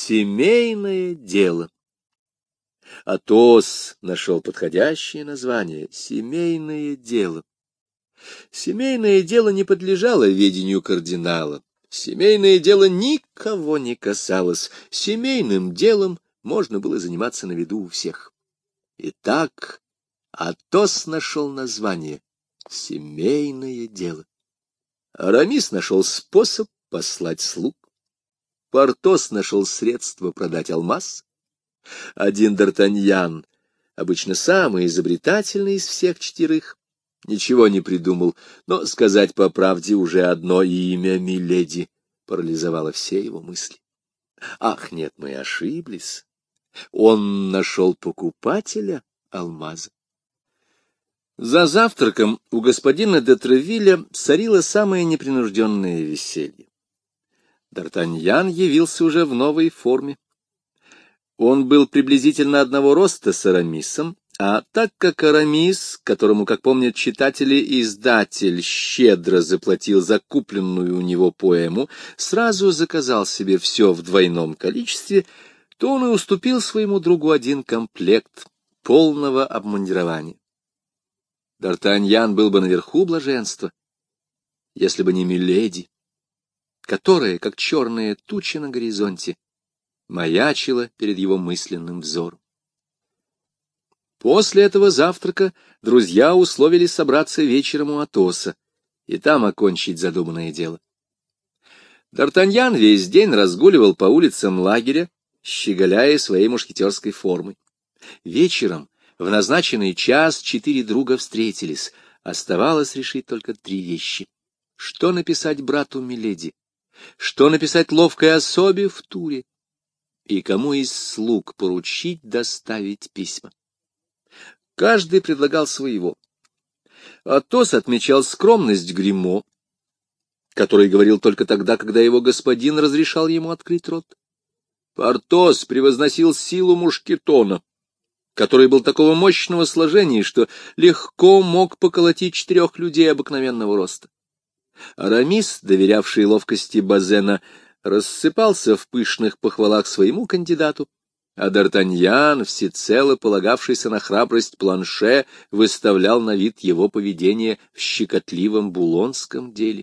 Семейное дело. Атос нашел подходящее название — семейное дело. Семейное дело не подлежало ведению кардинала. Семейное дело никого не касалось. Семейным делом можно было заниматься на виду у всех. Итак, Атос нашел название — семейное дело. Арамис нашел способ послать слуг. Портос нашел средство продать алмаз. Один Д'Артаньян, обычно самый изобретательный из всех четверых, ничего не придумал, но, сказать по правде, уже одно имя миледи парализовало все его мысли. Ах, нет, мы ошиблись. Он нашел покупателя алмаза. За завтраком у господина де Тревилля царило самое непринужденное веселье. Д'Артаньян явился уже в новой форме. Он был приблизительно одного роста с Арамисом, а так как Арамис, которому, как помнят читатели, издатель щедро заплатил за купленную у него поэму, сразу заказал себе все в двойном количестве, то он и уступил своему другу один комплект полного обмундирования. Д'Артаньян был бы наверху блаженства, если бы не миледи, которая, как черная туча на горизонте, маячила перед его мысленным взором. После этого завтрака друзья условились собраться вечером у Атоса и там окончить задуманное дело. Д'Артаньян весь день разгуливал по улицам лагеря, щеголяя своей мушкетерской формой. Вечером, в назначенный час, 4 друга встретились. Оставалось решить только 3 вещи. Что написать брату миледи? Что написать ловкой особе в туре? И кому из слуг поручить доставить письма? Каждый предлагал своего. Атос отмечал скромность Гримо, который говорил только тогда, когда его господин разрешал ему открыть рот. Портос превозносил силу мушкетона, который был такого мощного сложения, что легко мог поколотить 4 людей обыкновенного роста. Арамис, доверявший ловкости Базена, рассыпался в пышных похвалах своему кандидату, а Д'Артаньян, всецело полагавшийся на храбрость Планше, выставлял на вид его поведение в щекотливом булонском деле.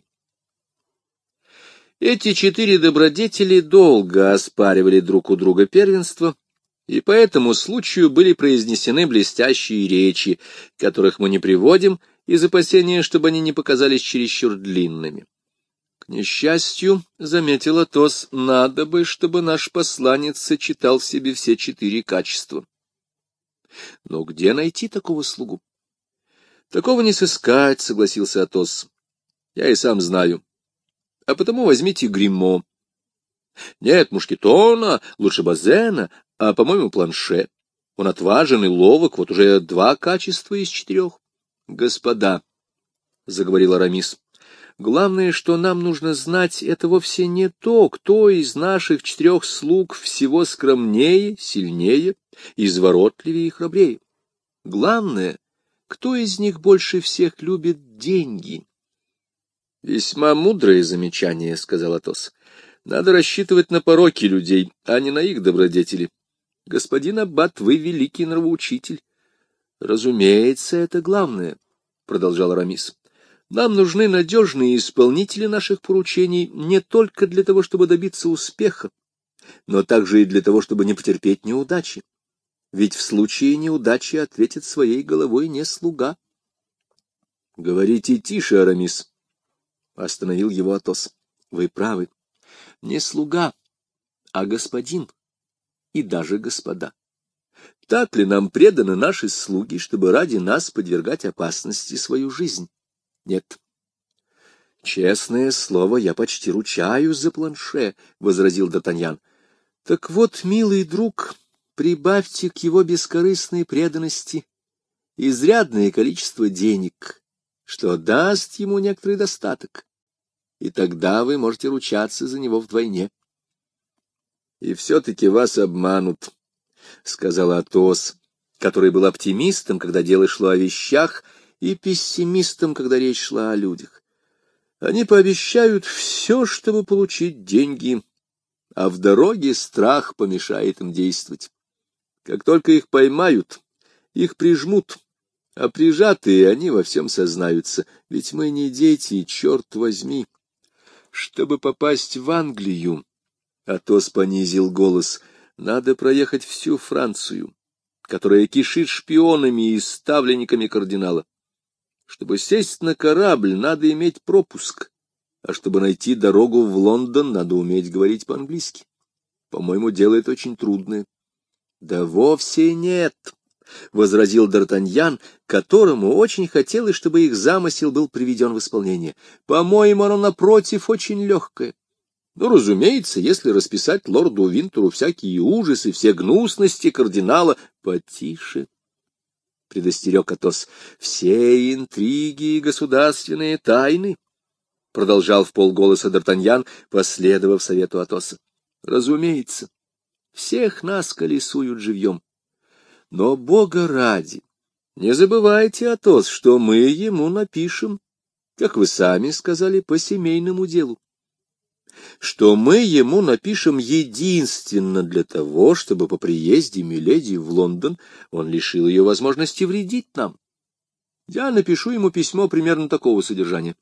Эти 4 добродетели долго оспаривали друг у друга первенство, и по этому случаю были произнесены блестящие речи, которых мы не приводим из опасения, чтобы они не показались чересчур длинными. К несчастью, заметил Атос, надо бы, чтобы наш посланец сочетал в себе все 4 качества. Но где найти такого слугу? Такого не сыскать, согласился Атос. Я и сам знаю. А потому возьмите Гримо. Нет, мушкетона, лучше Базена, а, по-моему, Планше. Он отважен и ловок, вот уже 2 качества из 4. Господа, — заговорил Арамис, — главное, что нам нужно знать, это вовсе не то, кто из наших 4 слуг всего скромнее, сильнее, изворотливее и храбрее. Главное, кто из них больше всех любит деньги. — Весьма мудрое замечание, — сказал Атос. — Надо рассчитывать на пороки людей, а не на их добродетели. Господин аббат, вы великий нравоучитель. — Разумеется, это главное, — продолжал Арамис. — Нам нужны надежные исполнители наших поручений не только для того, чтобы добиться успеха, но также и для того, чтобы не потерпеть неудачи. Ведь в случае неудачи ответит своей головой не слуга. — Говорите тише, Арамис, — остановил его Атос. — Вы правы. Не слуга, а господин и даже господа. Так ли нам преданы наши слуги, чтобы ради нас подвергать опасности свою жизнь? Нет. — Честное слово, я почти ручаюсь за Планше, — возразил Д'Артаньян. — Так вот, милый друг, прибавьте к его бескорыстной преданности изрядное количество денег, что даст ему некоторый достаток, и тогда вы можете ручаться за него вдвойне. — И все-таки вас обманут, — сказал Атос, который был оптимистом, когда дело шло о вещах, и пессимистом, когда речь шла о людях. Они пообещают все, чтобы получить деньги, а в дороге страх помешает им действовать. Как только их поймают, их прижмут, а прижатые они во всем сознаются, ведь мы не дети, черт возьми. Чтобы попасть в Англию, Атос понизил голос, надо проехать всю Францию, которая кишит шпионами и ставленниками кардинала. Чтобы сесть на корабль, надо иметь пропуск, а чтобы найти дорогу в Лондон, надо уметь говорить по-английски. По-моему, дело это очень трудное. — Да вовсе нет, — возразил Д'Артаньян, которому очень хотелось, чтобы их замысел был приведен в исполнение. — По-моему, оно, напротив, очень легкое. Ну, разумеется, если расписать лорду Винтеру всякие ужасы, все гнусности кардинала... — Потише, — предостерег Атос, — все интриги и государственные тайны, — продолжал вполголоса Д'Артаньян, последовав совету Атоса. — Разумеется, всех нас колесуют живьем. Но, Бога ради, не забывайте, Атос, что мы ему напишем, как вы сами сказали, по семейному делу. Что мы ему напишем единственно для того, чтобы по приезде миледи в Лондон он лишил ее возможности вредить нам. Я напишу ему письмо примерно такого содержания.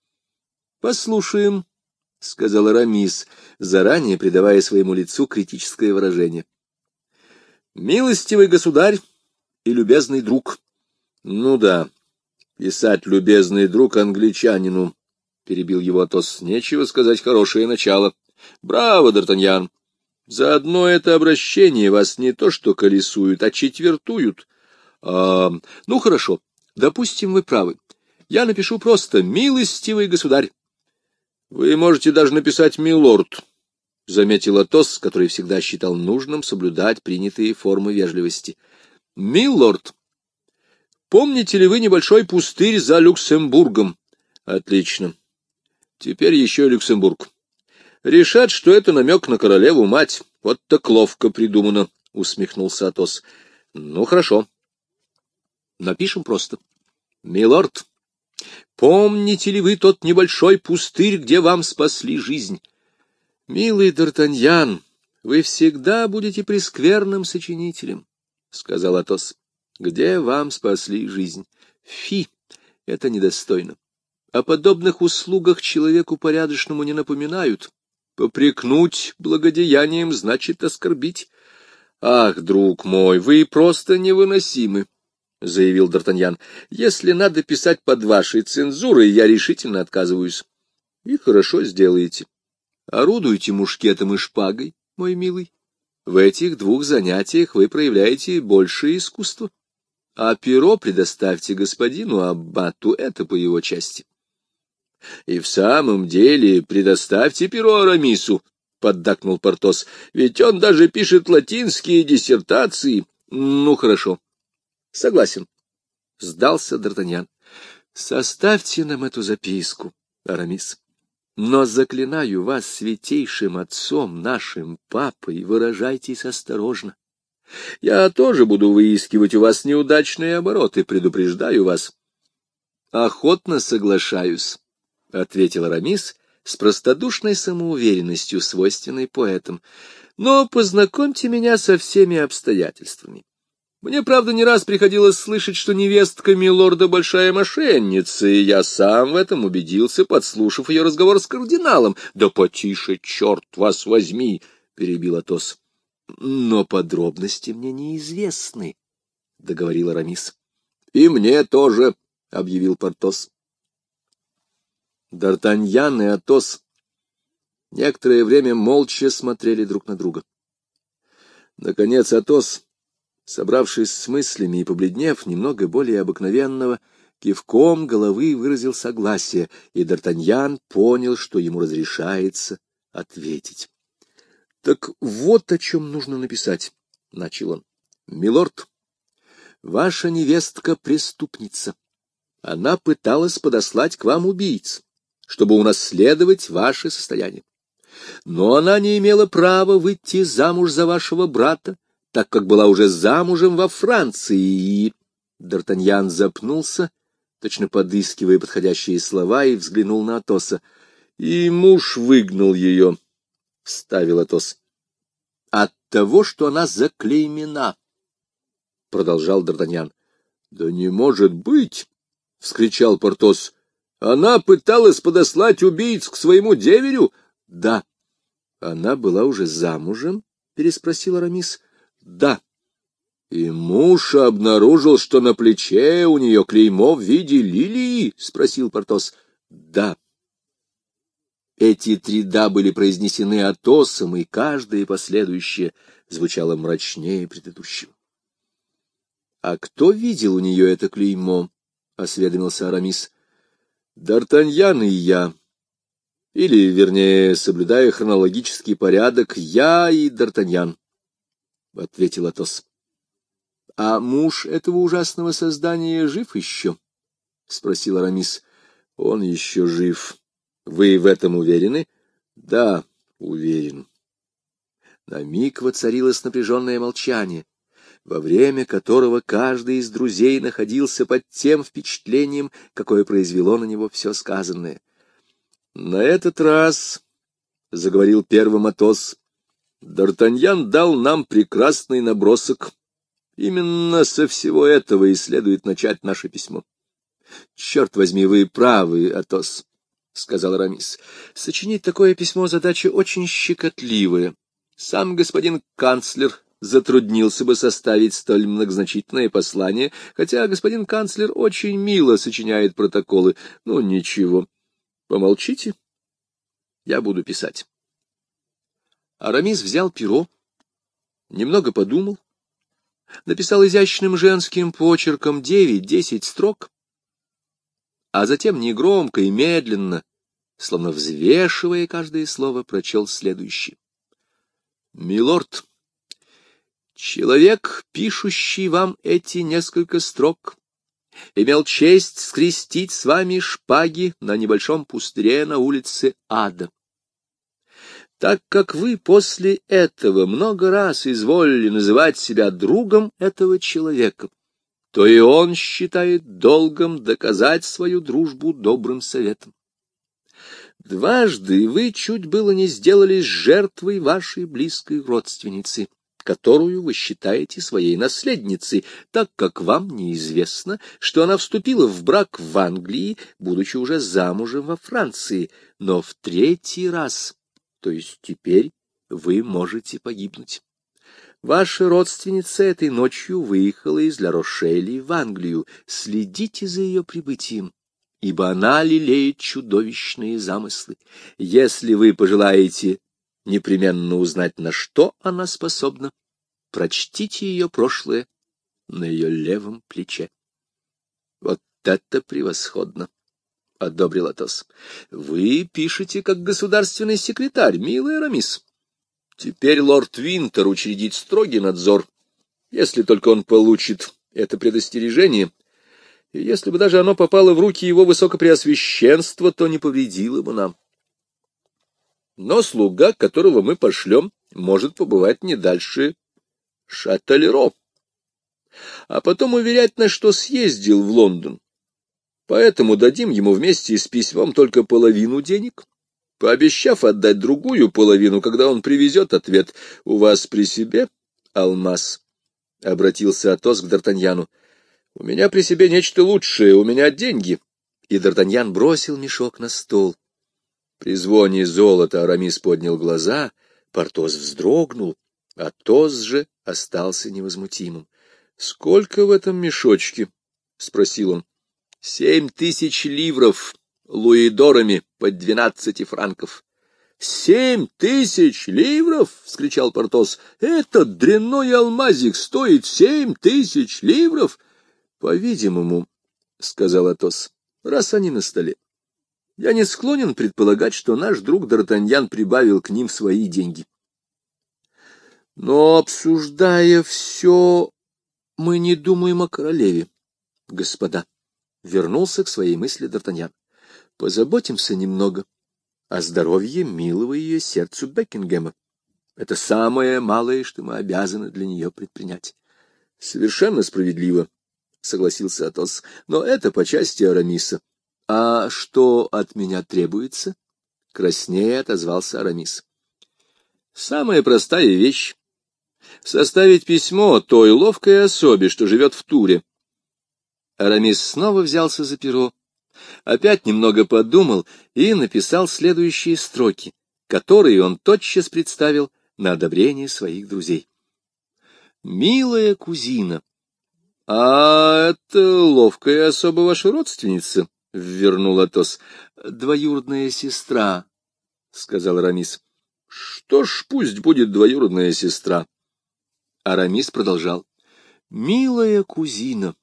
— Послушаем, — сказал Арамис, заранее придавая своему лицу критическое выражение. — Милостивый государь и любезный друг. — Ну да, писать «любезный друг» англичанину, — перебил его Атос, — нечего сказать, хорошее начало. Браво, Д'Артаньян! За одно это обращение вас не то что колесуют, а четвертуют. Ну, хорошо, допустим, вы правы. Я напишу просто «милостивый государь». Вы можете даже написать «милорд», — заметил Атос, который всегда считал нужным соблюдать принятые формы вежливости. «Милорд, помните ли вы небольшой пустырь за Люксембургом?» «Отлично. Теперь еще Люксембург. Решат, что это намек на королеву-мать. Вот так ловко придумано», — усмехнулся Атос. «Ну, хорошо. Напишем просто. Милорд, помните ли вы тот небольшой пустырь, где вам спасли жизнь?» «Милый Д'Артаньян, вы всегда будете прескверным сочинителем», — сказал Атос. «Где вам спасли жизнь? Фи, это недостойно. О подобных услугах человеку порядочному не напоминают. Попрекнуть благодеянием значит оскорбить». «Ах, друг мой, вы просто невыносимы», — заявил Д'Артаньян. «Если надо писать под вашей цензурой, я решительно отказываюсь». «И хорошо сделаете. Орудуйте мушкетом и шпагой, мой милый. В этих двух занятиях вы проявляете большее искусство. А перо предоставьте господину аббату, это по его части». «И в самом деле предоставьте перо Арамису», — поддакнул Портос, — «ведь он даже пишет латинские диссертации». «Ну, хорошо. Согласен», — сдался Д'Артаньян. «Составьте нам эту записку, Арамис. Но заклинаю вас святейшим отцом, нашим папой, выражайтесь осторожно. Я тоже буду выискивать у вас неудачные обороты, предупреждаю вас». «Охотно соглашаюсь», — ответил Арамис с простодушной самоуверенностью, свойственной поэтам. «Но познакомьте меня со всеми обстоятельствами. Мне, правда, не раз приходилось слышать, что невестка милорда большая мошенница, и я сам в этом убедился, подслушав ее разговор с кардиналом». «Да потише, черт вас возьми!» — перебил Атос. «Но подробности мне неизвестны», — договорил Арамис. «И мне тоже», — объявил Портос. Д'Артаньян и Атос некоторое время молча смотрели друг на друга. Наконец Атос, собравшись с мыслями и побледнев немного более обыкновенного, кивком головы выразил согласие, и Д'Артаньян понял, что ему разрешается ответить. — Так вот о чем нужно написать, — начал он. — Милорд, ваша невестка преступница. Она пыталась подослать к вам убийц, чтобы унаследовать ваше состояние. Но она не имела права выйти замуж за вашего брата, так как была уже замужем во Франции, и... Д'Артаньян запнулся, точно подыскивая подходящие слова, и взглянул на Атоса. И муж выгнал ее. — вставил Атос. — От того, что она заклеймена, — продолжал Д'Артаньян. — Да не может быть! — вскричал Портос. — Она пыталась подослать убийц к своему деверю? — Да. — Она была уже замужем? — переспросил Арамис. — Да. — И муж обнаружил, что на плече у нее клеймо в виде лилии? — спросил Портос. — Да. Эти три «да» были произнесены Атосом, и каждое последующее звучало мрачнее предыдущего. — А кто видел у нее это клеймо? — осведомился Арамис. — Д'Артаньян и я. Или, вернее, соблюдая хронологический порядок, я и Д'Артаньян, — ответил Атос. — А муж этого ужасного создания жив еще? — спросил Арамис. — Он еще жив. Вы в этом уверены? — Да, уверен. На миг воцарилось напряженное молчание, во время которого каждый из друзей находился под тем впечатлением, какое произвело на него все сказанное. — На этот раз, — заговорил первым Атос, — Д'Артаньян дал нам прекрасный набросок. Именно со всего этого и следует начать наше письмо. — Черт возьми, вы правы, Атос, — сказал Арамис. — Сочинить такое письмо — задача очень щекотливая. Сам господин канцлер затруднился бы составить столь многозначительное послание, хотя господин канцлер очень мило сочиняет протоколы. Ну, ничего. Помолчите, я буду писать. Арамис взял перо, немного подумал, написал изящным женским почерком 9-10 строк, а затем негромко и медленно, словно взвешивая каждое слово, прочел следующее. «Милорд, человек, пишущий вам эти несколько строк, имел честь скрестить с вами шпаги на небольшом пустыре на улице Ада. Так как вы после этого много раз изволили называть себя другом этого человека, то и он считает долгом доказать свою дружбу добрым советом. Дважды вы чуть было не сделались жертвой вашей близкой родственницы, которую вы считаете своей наследницей, так как вам неизвестно, что она вступила в брак в Англии, будучи уже замужем во Франции, но в третий раз, то есть теперь, вы можете погибнуть. Ваша родственница этой ночью выехала из Ла-Рошели в Англию. Следите за ее прибытием, ибо она лелеет чудовищные замыслы. Если вы пожелаете непременно узнать, на что она способна, прочтите ее прошлое на ее левом плече. — Вот это превосходно! — одобрил Атос. — Вы пишете как государственный секретарь, милый Арамис. Теперь лорд Винтер учредит строгий надзор, если только он получит это предостережение, и если бы даже оно попало в руки его высокопреосвященства, то не повредило бы нам. Но слуга, которого мы пошлем, может побывать не дальше Шаттелеро, а потом уверять нас, что съездил в Лондон. Поэтому дадим ему вместе с письмом только половину денег, пообещав отдать другую половину, когда он привезет ответ. — У вас при себе алмаз? — обратился Атос к Д'Артаньяну. — У меня при себе нечто лучшее, у меня деньги. И Д'Артаньян бросил мешок на стол. При звоне золота Арамис поднял глаза, Портос вздрогнул, Атос же остался невозмутимым. — Сколько в этом мешочке? — спросил он. — 7000 ливров. Луидорами по 12 франков. — 7000 ливров! — вскричал Портос. — Этот дрянной алмазик стоит 7000 ливров! — По-видимому, — сказал Атос, — раз они на столе. Я не склонен предполагать, что наш друг Д'Артаньян прибавил к ним свои деньги. Но, обсуждая все, мы не думаем о королеве, господа. Вернулся к своей мысли Д'Артаньян. Позаботимся немного о здоровье милого ее сердцу Бекингема. Это самое малое, что мы обязаны для нее предпринять. — Совершенно справедливо, — согласился Атос, — но это по части Арамиса. — А что от меня требуется? — краснея отозвался Арамис. Самая простая вещь — составить письмо той ловкой особе, что живет в Туре. Арамис снова взялся за перо, опять немного подумал и написал следующие строки, которые он тотчас представил на одобрение своих друзей. «Милая кузина, а это ловкая особа ваша родственница?» — ввернул Атос. «Двоюродная сестра», — сказал Арамис. «Что ж, пусть будет двоюродная сестра». Арамис продолжал. «Милая кузина,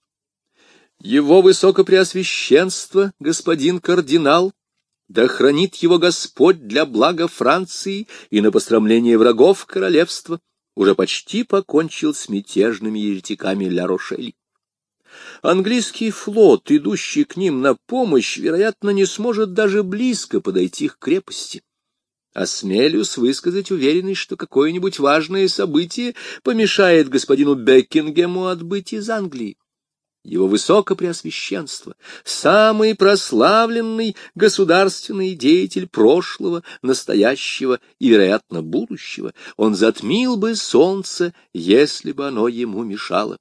его высокопреосвященство, господин кардинал, да хранит его Господь для блага Франции и на посрамление врагов королевства, уже почти покончил с мятежными еретиками Ля-Рошель. Английский флот, идущий к ним на помощь, вероятно, не сможет даже близко подойти к крепости. Осмелюсь высказать уверенность, что какое-нибудь важное событие помешает господину Бекингему отбыть из Англии. Его высокопреосвященство, самый прославленный государственный деятель прошлого, настоящего и, вероятно, будущего, он затмил бы солнце, если бы оно ему мешало.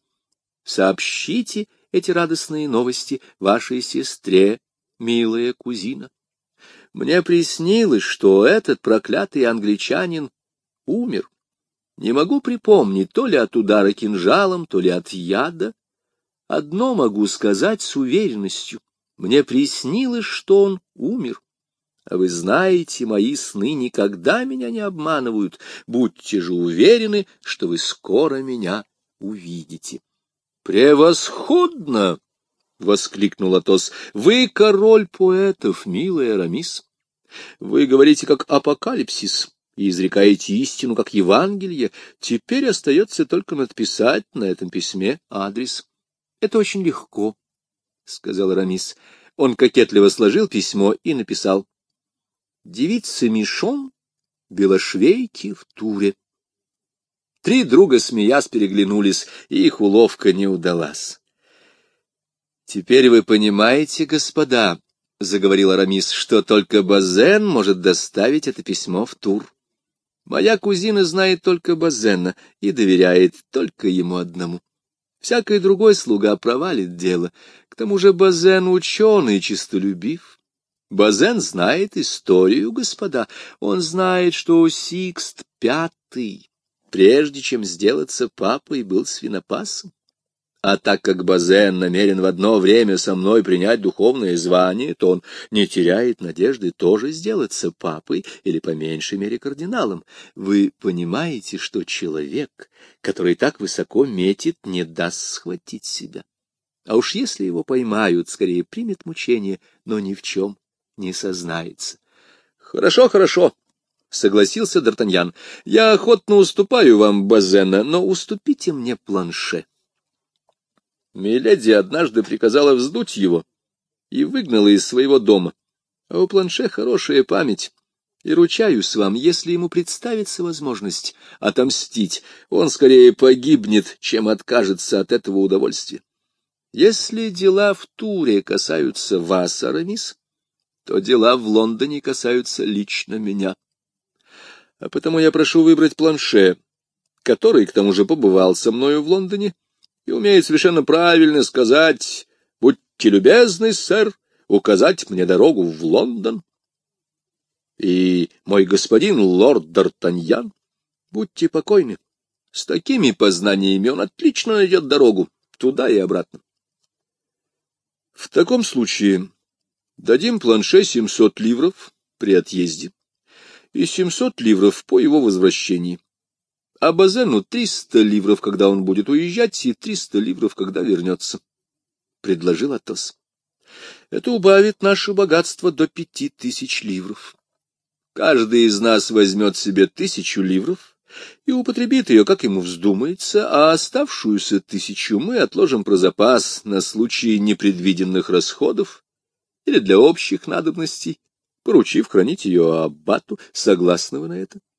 Сообщите эти радостные новости вашей сестре, милая кузина. Мне приснилось, что этот проклятый англичанин умер. Не могу припомнить, то ли от удара кинжалом, то ли от яда. Одно могу сказать с уверенностью. Мне приснилось, что он умер. А вы знаете, мои сны никогда меня не обманывают. Будьте же уверены, что вы скоро меня увидите. — Превосходно! — воскликнул Атос. — Вы король поэтов, милый Арамис. Вы говорите, как апокалипсис, и изрекаете истину, как Евангелие. Теперь остается только надписать на этом письме адрес. — Это очень легко, — сказал Арамис. Он кокетливо сложил письмо и написал: «Девица Мишон, белошвейки в Туре». Три друга, смеясь, переглянулись, и их уловка не удалась. — Теперь вы понимаете, господа, — заговорил Арамис, — что только Базен может доставить это письмо в Тур. Моя кузина знает только Базена и доверяет только ему одному. Всякий другой слуга провалит дело. К тому же Базен ученый, честолюбив. Базен знает историю, господа. Он знает, что Сикст V, прежде чем сделаться папой, был свинопасом. А так как Базен намерен в одно время со мной принять духовное звание, то он не теряет надежды тоже сделаться папой или, по меньшей мере, кардиналом. Вы понимаете, что человек, который так высоко метит, не даст схватить себя. А уж если его поймают, скорее примет мучение, но ни в чем не сознается. — Хорошо, хорошо, — согласился Д'Артаньян. — Я охотно уступаю вам Базена, но уступите мне Планше. Миледи однажды приказала вздуть его и выгнала из своего дома. А у Планше хорошая память, и ручаюсь вам, если ему представится возможность отомстить, он скорее погибнет, чем откажется от этого удовольствия. Если дела в Туре касаются вас, Арамис, то дела в Лондоне касаются лично меня. А потому я прошу выбрать Планше, который, к тому же, побывал со мною в Лондоне, и умеет совершенно правильно сказать: «Будьте любезны, сэр, указать мне дорогу в Лондон». И мой господин лорд Д'Артаньян, будьте покойны, с такими познаниями он отлично найдет дорогу туда и обратно. В таком случае дадим Планше 700 ливров при отъезде и 700 ливров по его возвращении. А Базену 300 ливров, когда он будет уезжать, и 300 ливров, когда вернется, — предложил Атос. Это убавит наше богатство до 5000 ливров. Каждый из нас возьмет себе 1000 ливров и употребит ее, как ему вздумается, а оставшуюся 1000 мы отложим про запас на случай непредвиденных расходов или для общих надобностей, поручив хранить ее аббату. Согласны вы на это?